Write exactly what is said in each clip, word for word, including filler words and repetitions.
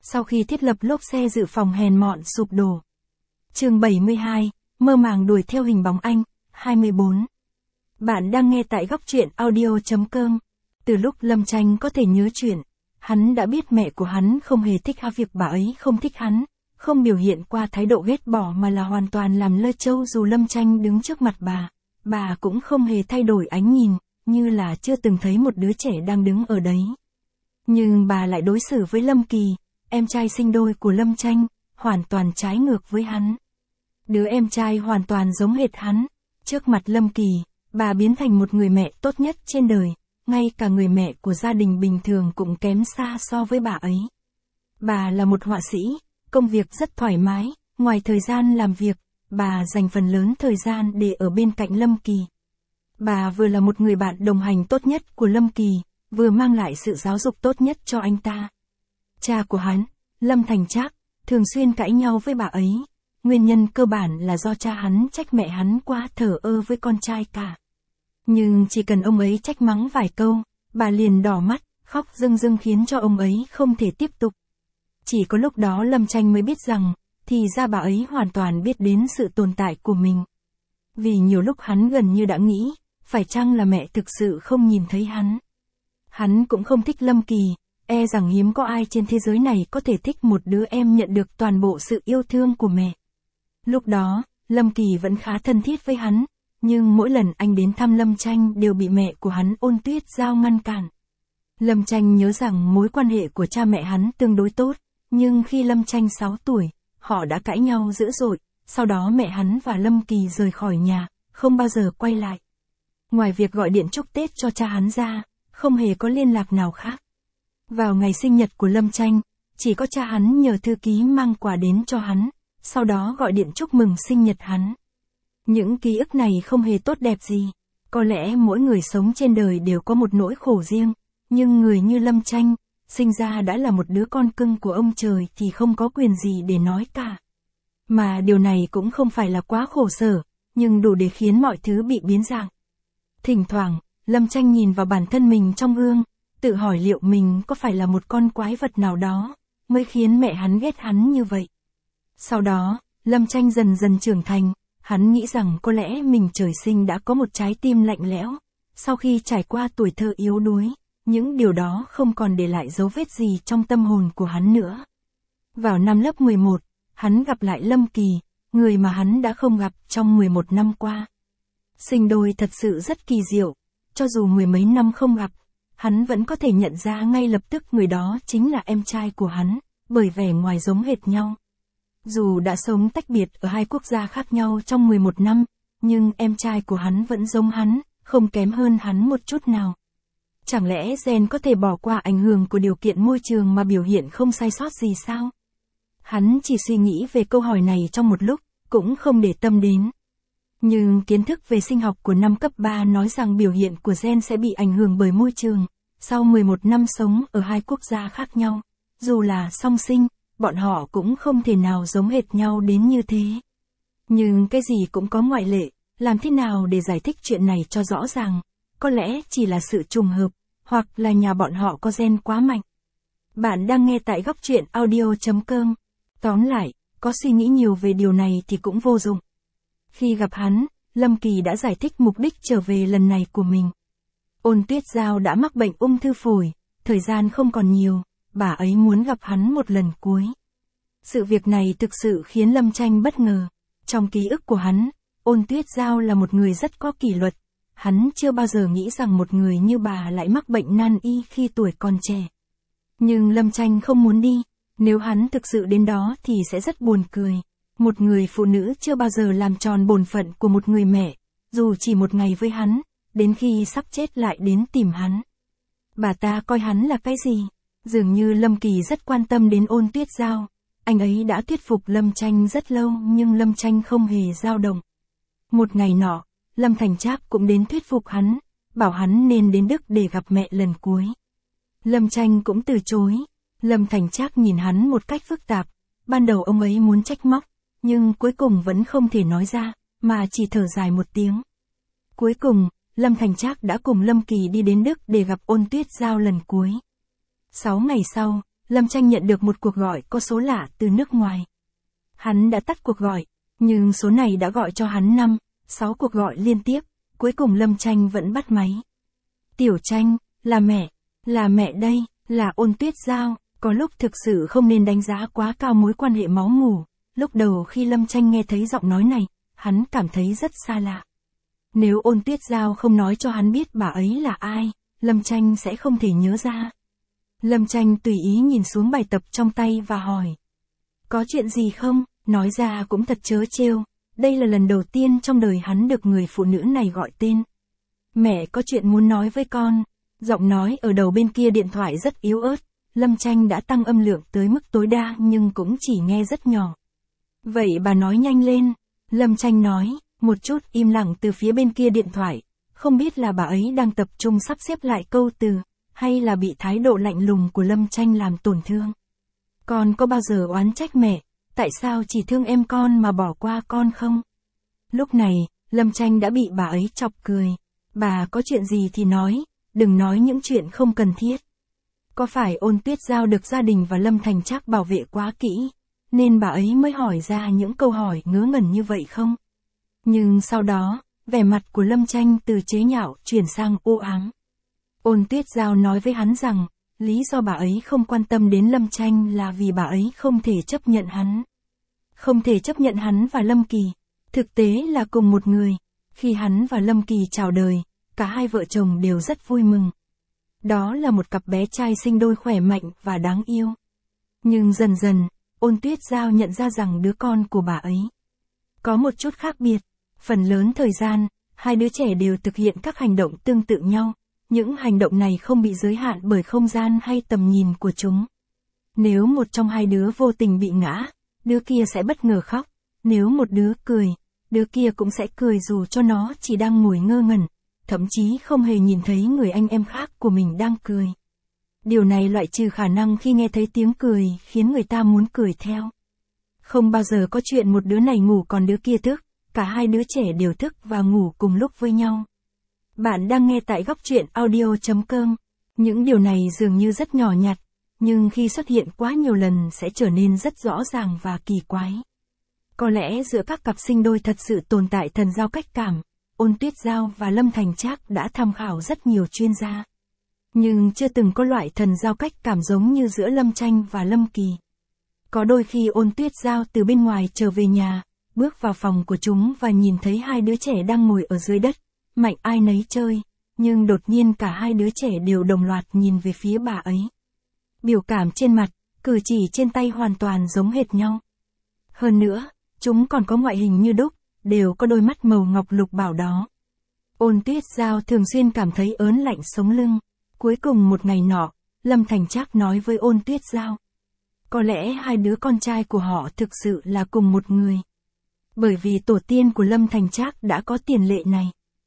sau khi thiết lập lốp xe dự phòng hèn mọn sụp đổ. Chương bảy mươi hai, mơ màng đuổi theo hình bóng anh, hai mươi bốn. Bạn đang nghe tại góc truyện audio chấm com. Từ lúc Lâm Tranh có thể nhớ chuyện, hắn đã biết mẹ của hắn không hề thích việc bà ấy không thích hắn, không biểu hiện qua thái độ ghét bỏ mà là hoàn toàn làm lơ trâu dù Lâm Tranh đứng trước mặt bà, bà cũng không hề thay đổi ánh nhìn, như là chưa từng thấy một đứa trẻ đang đứng ở đấy. Nhưng bà lại đối xử với Lâm Kỳ, em trai sinh đôi của Lâm Tranh, hoàn toàn trái ngược với hắn. Đứa em trai hoàn toàn giống hệt hắn, trước mặt Lâm Kỳ, bà biến thành một người mẹ tốt nhất trên đời, ngay cả người mẹ của gia đình bình thường cũng kém xa so với bà ấy. Bà là một họa sĩ, công việc rất thoải mái, ngoài thời gian làm việc, bà dành phần lớn thời gian để ở bên cạnh Lâm Kỳ. Bà vừa là một người bạn đồng hành tốt nhất của Lâm Kỳ, vừa mang lại sự giáo dục tốt nhất cho anh ta. Cha của hắn, Lâm Thành Trác, thường xuyên cãi nhau với bà ấy. Nguyên nhân cơ bản là do cha hắn trách mẹ hắn quá thờ ơ với con trai cả. Nhưng chỉ cần ông ấy trách mắng vài câu, bà liền đỏ mắt, khóc rưng rưng khiến cho ông ấy không thể tiếp tục. Chỉ có lúc đó Lâm Tranh mới biết rằng, thì ra bà ấy hoàn toàn biết đến sự tồn tại của mình. Vì nhiều lúc hắn gần như đã nghĩ, phải chăng là mẹ thực sự không nhìn thấy hắn. Hắn cũng không thích Lâm Kỳ, e rằng hiếm có ai trên thế giới này có thể thích một đứa em nhận được toàn bộ sự yêu thương của mẹ. Lúc đó, Lâm Kỳ vẫn khá thân thiết với hắn, nhưng mỗi lần anh đến thăm Lâm Tranh đều bị mẹ của hắn Ôn Tuyết Giao ngăn cản. Lâm Tranh nhớ rằng mối quan hệ của cha mẹ hắn tương đối tốt, nhưng khi Lâm Tranh sáu tuổi, họ đã cãi nhau dữ dội, sau đó mẹ hắn và Lâm Kỳ rời khỏi nhà, không bao giờ quay lại. Ngoài việc gọi điện chúc Tết cho cha hắn ra, không hề có liên lạc nào khác. Vào ngày sinh nhật của Lâm Tranh, chỉ có cha hắn nhờ thư ký mang quà đến cho hắn, sau đó gọi điện chúc mừng sinh nhật hắn. Những ký ức này không hề tốt đẹp gì. Có lẽ mỗi người sống trên đời đều có một nỗi khổ riêng, nhưng người như Lâm Tranh, sinh ra đã là một đứa con cưng của ông trời thì không có quyền gì để nói cả. Mà điều này cũng không phải là quá khổ sở, nhưng đủ để khiến mọi thứ bị biến dạng. Thỉnh thoảng, Lâm Tranh nhìn vào bản thân mình trong gương, tự hỏi liệu mình có phải là một con quái vật nào đó, mới khiến mẹ hắn ghét hắn như vậy. Sau đó, Lâm Tranh dần dần trưởng thành, hắn nghĩ rằng có lẽ mình trời sinh đã có một trái tim lạnh lẽo. Sau khi trải qua tuổi thơ yếu đuối, những điều đó không còn để lại dấu vết gì trong tâm hồn của hắn nữa. Vào năm lớp mười một, hắn gặp lại Lâm Kỳ, người mà hắn đã không gặp trong mười một năm qua. Sinh đôi thật sự rất kỳ diệu, cho dù mười mấy năm không gặp, hắn vẫn có thể nhận ra ngay lập tức người đó chính là em trai của hắn, bởi vẻ ngoài giống hệt nhau. Dù đã sống tách biệt ở hai quốc gia khác nhau trong mười một năm, nhưng em trai của hắn vẫn giống hắn, không kém hơn hắn một chút nào. Chẳng lẽ gen có thể bỏ qua ảnh hưởng của điều kiện môi trường mà biểu hiện không sai sót gì sao? Hắn chỉ suy nghĩ về câu hỏi này trong một lúc, cũng không để tâm đến. Nhưng kiến thức về sinh học của năm cấp ba nói rằng biểu hiện của gen sẽ bị ảnh hưởng bởi môi trường. Sau mười một năm sống ở hai quốc gia khác nhau, dù là song sinh, bọn họ cũng không thể nào giống hệt nhau đến như thế. Nhưng cái gì cũng có ngoại lệ, làm thế nào để giải thích chuyện này cho rõ ràng? Có lẽ chỉ là sự trùng hợp, hoặc là nhà bọn họ có gen quá mạnh. Bạn đang nghe tại góc truyện audio chấm com. Tóm lại, có suy nghĩ nhiều về điều này thì cũng vô dụng. Khi gặp hắn, Lâm Kỳ đã giải thích mục đích trở về lần này của mình. Ôn Tuyết Giao đã mắc bệnh ung thư phổi, thời gian không còn nhiều, bà ấy muốn gặp hắn một lần cuối. Sự việc này thực sự khiến Lâm Tranh bất ngờ. Trong ký ức của hắn, Ôn Tuyết Giao là một người rất có kỷ luật. Hắn chưa bao giờ nghĩ rằng một người như bà lại mắc bệnh nan y khi tuổi còn trẻ. Nhưng Lâm Tranh không muốn đi, nếu hắn thực sự đến đó thì sẽ rất buồn cười. Một người phụ nữ chưa bao giờ làm tròn bổn phận của một người mẹ, dù chỉ một ngày với hắn, đến khi sắp chết lại đến tìm hắn. Bà ta coi hắn là cái gì? Dường như Lâm Kỳ rất quan tâm đến Ôn Tuyết Giao. Anh ấy đã thuyết phục Lâm Tranh rất lâu nhưng Lâm Tranh không hề dao động. Một ngày nọ, Lâm Thành Trác cũng đến thuyết phục hắn, bảo hắn nên đến Đức để gặp mẹ lần cuối. Lâm Tranh cũng từ chối. Lâm Thành Trác nhìn hắn một cách phức tạp. Ban đầu ông ấy muốn trách móc, nhưng cuối cùng vẫn không thể nói ra, mà chỉ thở dài một tiếng. Cuối cùng, Lâm Thành Trác đã cùng Lâm Kỳ đi đến Đức để gặp Ôn Tuyết Giao lần cuối. Sáu ngày sau, Lâm Tranh nhận được một cuộc gọi có số lạ từ nước ngoài. Hắn đã tắt cuộc gọi, nhưng số này đã gọi cho hắn năm, sáu cuộc gọi liên tiếp, cuối cùng Lâm Tranh vẫn bắt máy. Tiểu Tranh, là mẹ, là mẹ đây, là Ôn Tuyết Giao. Có lúc thực sự không nên đánh giá quá cao mối quan hệ máu mủ. Lúc đầu khi Lâm Tranh nghe thấy giọng nói này, hắn cảm thấy rất xa lạ. Nếu Ôn Tuyết Giao không nói cho hắn biết bà ấy là ai, Lâm Tranh sẽ không thể nhớ ra. Lâm Tranh tùy ý nhìn xuống bài tập trong tay và hỏi. Có chuyện gì không? Nói ra cũng thật trớ trêu. Đây là lần đầu tiên trong đời hắn được người phụ nữ này gọi tên. Mẹ có chuyện muốn nói với con. Giọng nói ở đầu bên kia điện thoại rất yếu ớt. Lâm Tranh đã tăng âm lượng tới mức tối đa nhưng cũng chỉ nghe rất nhỏ. Vậy bà nói nhanh lên. Lâm Tranh nói, một chút im lặng từ phía bên kia điện thoại. Không biết là bà ấy đang tập trung sắp xếp lại câu từ, hay là bị thái độ lạnh lùng của Lâm Tranh làm tổn thương. Con có bao giờ oán trách mẹ, tại sao chỉ thương em con mà bỏ qua con không? Lúc này, Lâm Tranh đã bị bà ấy chọc cười. Bà có chuyện gì thì nói, đừng nói những chuyện không cần thiết. Có phải Ôn Tuyết Giao được gia đình và Lâm Thành Trác bảo vệ quá kỹ, nên bà ấy mới hỏi ra những câu hỏi ngớ ngẩn như vậy không? Nhưng sau đó, vẻ mặt của Lâm Tranh từ chế nhạo chuyển sang u ám. Ôn Tuyết Giao nói với hắn rằng, lý do bà ấy không quan tâm đến Lâm Tranh là vì bà ấy không thể chấp nhận hắn. Không thể chấp nhận hắn và Lâm Kỳ. Thực tế là cùng một người. Khi hắn và Lâm Kỳ chào đời, cả hai vợ chồng đều rất vui mừng. Đó là một cặp bé trai sinh đôi khỏe mạnh và đáng yêu. Nhưng dần dần, Ôn Tuyết Giao nhận ra rằng đứa con của bà ấy có một chút khác biệt. Phần lớn thời gian, hai đứa trẻ đều thực hiện các hành động tương tự nhau. Những hành động này không bị giới hạn bởi không gian hay tầm nhìn của chúng. Nếu một trong hai đứa vô tình bị ngã, đứa kia sẽ bất ngờ khóc. Nếu một đứa cười, đứa kia cũng sẽ cười dù cho nó chỉ đang ngồi ngơ ngẩn, thậm chí không hề nhìn thấy người anh em khác của mình đang cười. Điều này loại trừ khả năng khi nghe thấy tiếng cười khiến người ta muốn cười theo. Không bao giờ có chuyện một đứa này ngủ còn đứa kia thức, cả hai đứa trẻ đều thức và ngủ cùng lúc với nhau. Bạn đang nghe tại góc truyện audio chấm com. Những điều này dường như rất nhỏ nhặt, nhưng khi xuất hiện quá nhiều lần sẽ trở nên rất rõ ràng và kỳ quái. Có lẽ giữa các cặp sinh đôi thật sự tồn tại thần giao cách cảm. Ôn Tuyết Giao và Lâm Thành Trác đã tham khảo rất nhiều chuyên gia. Nhưng chưa từng có loại thần giao cách cảm giống như giữa Lâm Tranh và Lâm Kỳ. Có đôi khi Ôn Tuyết Giao từ bên ngoài trở về nhà, bước vào phòng của chúng và nhìn thấy hai đứa trẻ đang ngồi ở dưới đất, mạnh ai nấy chơi, nhưng đột nhiên cả hai đứa trẻ đều đồng loạt nhìn về phía bà ấy. Biểu cảm trên mặt, cử chỉ trên tay hoàn toàn giống hệt nhau. Hơn nữa, chúng còn có ngoại hình như đúc, đều có đôi mắt màu ngọc lục bảo đó. Ôn Tuyết Giao thường xuyên cảm thấy ớn lạnh sống lưng. Cuối cùng một ngày nọ, Lâm Thành Trác nói với Ôn Tuyết Giao. Có lẽ hai đứa con trai của họ thực sự là cùng một người. Bởi vì tổ tiên của Lâm Thành Trác đã có tiền lệ này.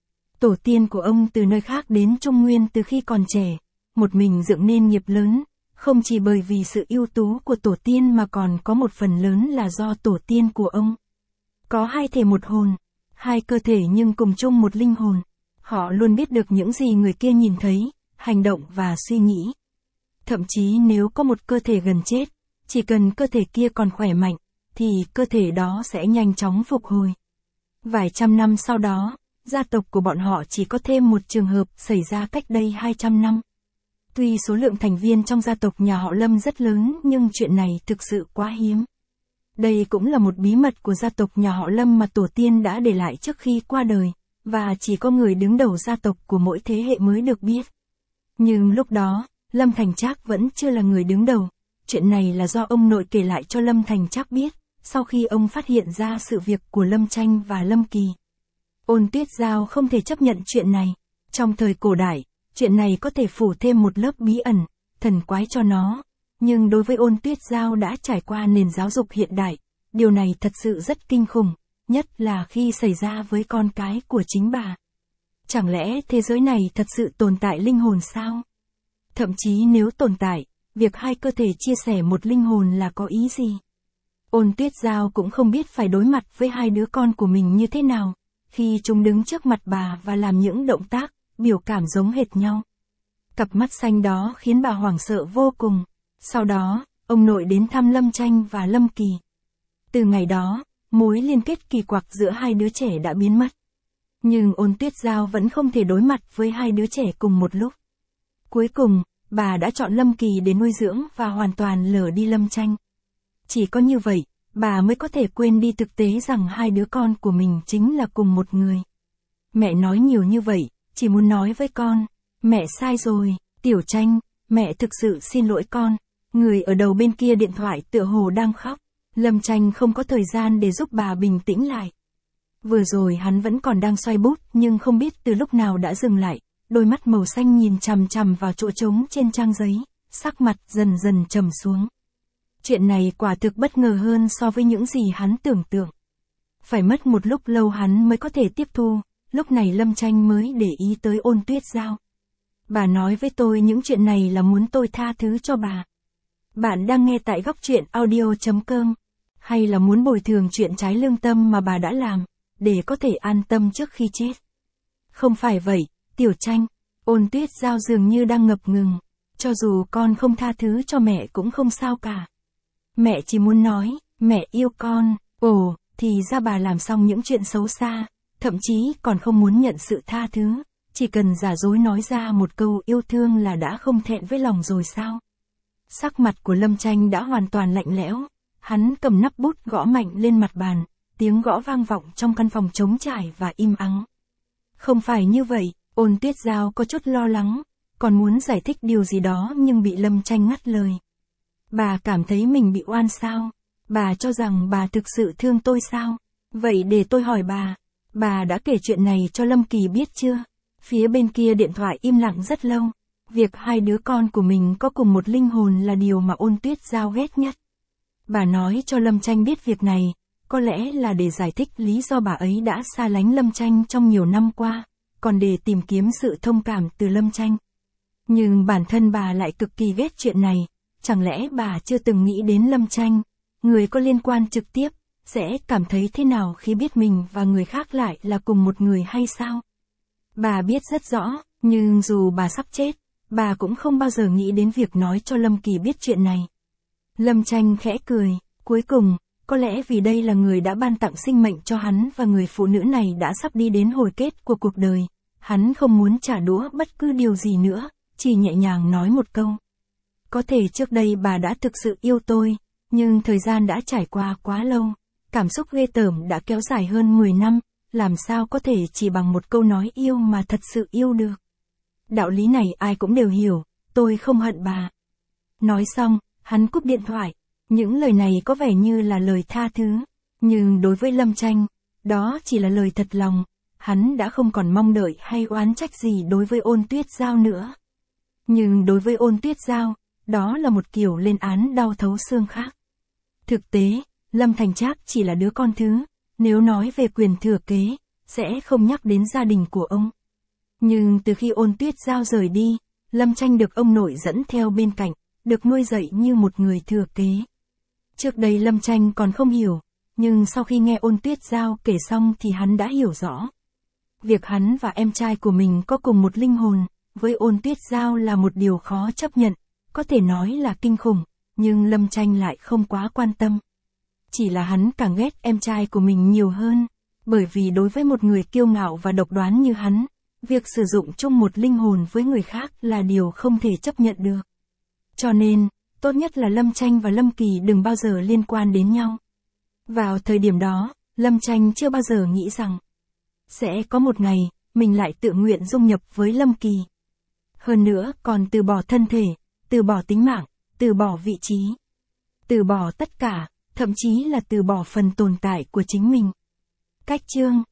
Tổ tiên của ông từ nơi khác đến Trung Nguyên từ khi còn trẻ, một mình dựng nên nghiệp lớn, không chỉ bởi vì sự ưu tú của tổ tiên mà còn có một phần lớn là do tổ tiên của ông. Có hai thể một hồn, hai cơ thể nhưng cùng chung một linh hồn. Họ luôn biết được những gì người kia nhìn thấy, hành động và suy nghĩ. Thậm chí nếu có một cơ thể gần chết, chỉ cần cơ thể kia còn khỏe mạnh, thì cơ thể đó sẽ nhanh chóng phục hồi. Vài trăm năm sau đó, gia tộc của bọn họ chỉ có thêm một trường hợp xảy ra cách đây hai trăm năm. Tuy số lượng thành viên trong gia tộc nhà họ Lâm rất lớn nhưng chuyện này thực sự quá hiếm. Đây cũng là một bí mật của gia tộc nhà họ Lâm mà tổ tiên đã để lại trước khi qua đời, và chỉ có người đứng đầu gia tộc của mỗi thế hệ mới được biết. Nhưng lúc đó, Lâm Thành Trác vẫn chưa là người đứng đầu. Chuyện này là do ông nội kể lại cho Lâm Thành Trác biết, sau khi ông phát hiện ra sự việc của Lâm Tranh và Lâm Kỳ. Ôn Tuyết Giao không thể chấp nhận chuyện này. Trong thời cổ đại, chuyện này có thể phủ thêm một lớp bí ẩn, thần quái cho nó. Nhưng đối với Ôn Tuyết Giao đã trải qua nền giáo dục hiện đại, điều này thật sự rất kinh khủng, nhất là khi xảy ra với con cái của chính bà. Chẳng lẽ thế giới này thật sự tồn tại linh hồn sao? Thậm chí nếu tồn tại, việc hai cơ thể chia sẻ một linh hồn là có ý gì? Ôn Tuyết Giao cũng không biết phải đối mặt với hai đứa con của mình như thế nào, khi chúng đứng trước mặt bà và làm những động tác, biểu cảm giống hệt nhau. Cặp mắt xanh đó khiến bà hoảng sợ vô cùng. Sau đó, ông nội đến thăm Lâm Tranh và Lâm Kỳ. Từ ngày đó, mối liên kết kỳ quặc giữa hai đứa trẻ đã biến mất. Nhưng Ôn Tuyết Giao vẫn không thể đối mặt với hai đứa trẻ cùng một lúc. Cuối cùng, bà đã chọn Lâm Kỳ để nuôi dưỡng và hoàn toàn lờ đi Lâm Tranh. Chỉ có như vậy, bà mới có thể quên đi thực tế rằng hai đứa con của mình chính là cùng một người. Mẹ nói nhiều như vậy, chỉ muốn nói với con, mẹ sai rồi, Tiểu Tranh, mẹ thực sự xin lỗi con. Người ở đầu bên kia điện thoại tựa hồ đang khóc. Lâm Tranh không có thời gian để giúp bà bình tĩnh lại. Vừa rồi hắn vẫn còn đang xoay bút nhưng không biết từ lúc nào đã dừng lại, đôi mắt màu xanh nhìn chằm chằm vào chỗ trống trên trang giấy, sắc mặt dần dần trầm xuống. Chuyện này quả thực bất ngờ hơn so với những gì hắn tưởng tượng. Phải mất một lúc lâu hắn mới có thể tiếp thu, lúc này Lâm Tranh mới để ý tới Ôn Tuyết Giao. Bà nói với tôi những chuyện này là muốn tôi tha thứ cho bà. Bạn đang nghe tại góc truyện audio chấm com, hay là muốn bồi thường chuyện trái lương tâm mà bà đã làm, để có thể an tâm trước khi chết? Không phải vậy, Tiểu Tranh. Ôn Tuyết Giao dường như đang ngập ngừng. Cho dù con không tha thứ cho mẹ cũng không sao cả. Mẹ chỉ muốn nói, mẹ yêu con. Ồ, thì ra bà làm xong những chuyện xấu xa, thậm chí còn không muốn nhận sự tha thứ. Chỉ cần giả dối nói ra một câu yêu thương là đã không thẹn với lòng rồi sao? Sắc mặt của Lâm Tranh đã hoàn toàn lạnh lẽo. Hắn cầm nắp bút gõ mạnh lên mặt bàn, tiếng gõ vang vọng trong căn phòng trống trải và im ắng. Không phải như vậy, Ôn Tuyết Giao có chút lo lắng, còn muốn giải thích điều gì đó nhưng bị Lâm Tranh ngắt lời. Bà cảm thấy mình bị oan sao? Bà cho rằng bà thực sự thương tôi sao? Vậy để tôi hỏi bà, bà đã kể chuyện này cho Lâm Kỳ biết chưa? Phía bên kia điện thoại im lặng rất lâu. Việc hai đứa con của mình có cùng một linh hồn là điều mà Ôn Tuyết Giao ghét nhất. Bà nói cho Lâm Tranh biết việc này, có lẽ là để giải thích lý do bà ấy đã xa lánh Lâm Tranh trong nhiều năm qua, còn để tìm kiếm sự thông cảm từ Lâm Tranh. Nhưng bản thân bà lại cực kỳ ghét chuyện này, chẳng lẽ bà chưa từng nghĩ đến Lâm Tranh, người có liên quan trực tiếp, sẽ cảm thấy thế nào khi biết mình và người khác lại là cùng một người hay sao? Bà biết rất rõ, nhưng dù bà sắp chết, bà cũng không bao giờ nghĩ đến việc nói cho Lâm Kỳ biết chuyện này. Lâm Tranh khẽ cười, cuối cùng, có lẽ vì đây là người đã ban tặng sinh mệnh cho hắn và người phụ nữ này đã sắp đi đến hồi kết của cuộc đời. Hắn không muốn trả đũa bất cứ điều gì nữa, chỉ nhẹ nhàng nói một câu. Có thể trước đây bà đã thực sự yêu tôi, nhưng thời gian đã trải qua quá lâu. Cảm xúc ghê tởm đã kéo dài hơn mười năm, làm sao có thể chỉ bằng một câu nói yêu mà thật sự yêu được. Đạo lý này ai cũng đều hiểu, tôi không hận bà. Nói xong, hắn cúp điện thoại. Những lời này có vẻ như là lời tha thứ, nhưng đối với Lâm Tranh, đó chỉ là lời thật lòng. Hắn đã không còn mong đợi hay oán trách gì đối với Ôn Tuyết Giao nữa. Nhưng đối với Ôn Tuyết Giao, đó là một kiểu lên án đau thấu xương khác. Thực tế, Lâm Thành Trác chỉ là đứa con thứ, nếu nói về quyền thừa kế, sẽ không nhắc đến gia đình của ông. Nhưng từ khi Ôn Tuyết Giao rời đi, Lâm Tranh được ông nội dẫn theo bên cạnh, được nuôi dạy như một người thừa kế. Trước đây Lâm Tranh còn không hiểu, nhưng sau khi nghe Ôn Tuyết Giao kể xong thì hắn đã hiểu rõ. Việc hắn và em trai của mình có cùng một linh hồn, với Ôn Tuyết Giao là một điều khó chấp nhận, có thể nói là kinh khủng, nhưng Lâm Tranh lại không quá quan tâm. Chỉ là hắn càng ghét em trai của mình nhiều hơn, bởi vì đối với một người kiêu ngạo và độc đoán như hắn, việc sử dụng chung một linh hồn với người khác là điều không thể chấp nhận được. Cho nên, tốt nhất là Lâm Tranh và Lâm Kỳ đừng bao giờ liên quan đến nhau. Vào thời điểm đó, Lâm Tranh chưa bao giờ nghĩ rằng sẽ có một ngày, mình lại tự nguyện dung nhập với Lâm Kỳ. Hơn nữa còn từ bỏ thân thể, từ bỏ tính mạng, từ bỏ vị trí, từ bỏ tất cả, thậm chí là từ bỏ phần tồn tại của chính mình. Cách chương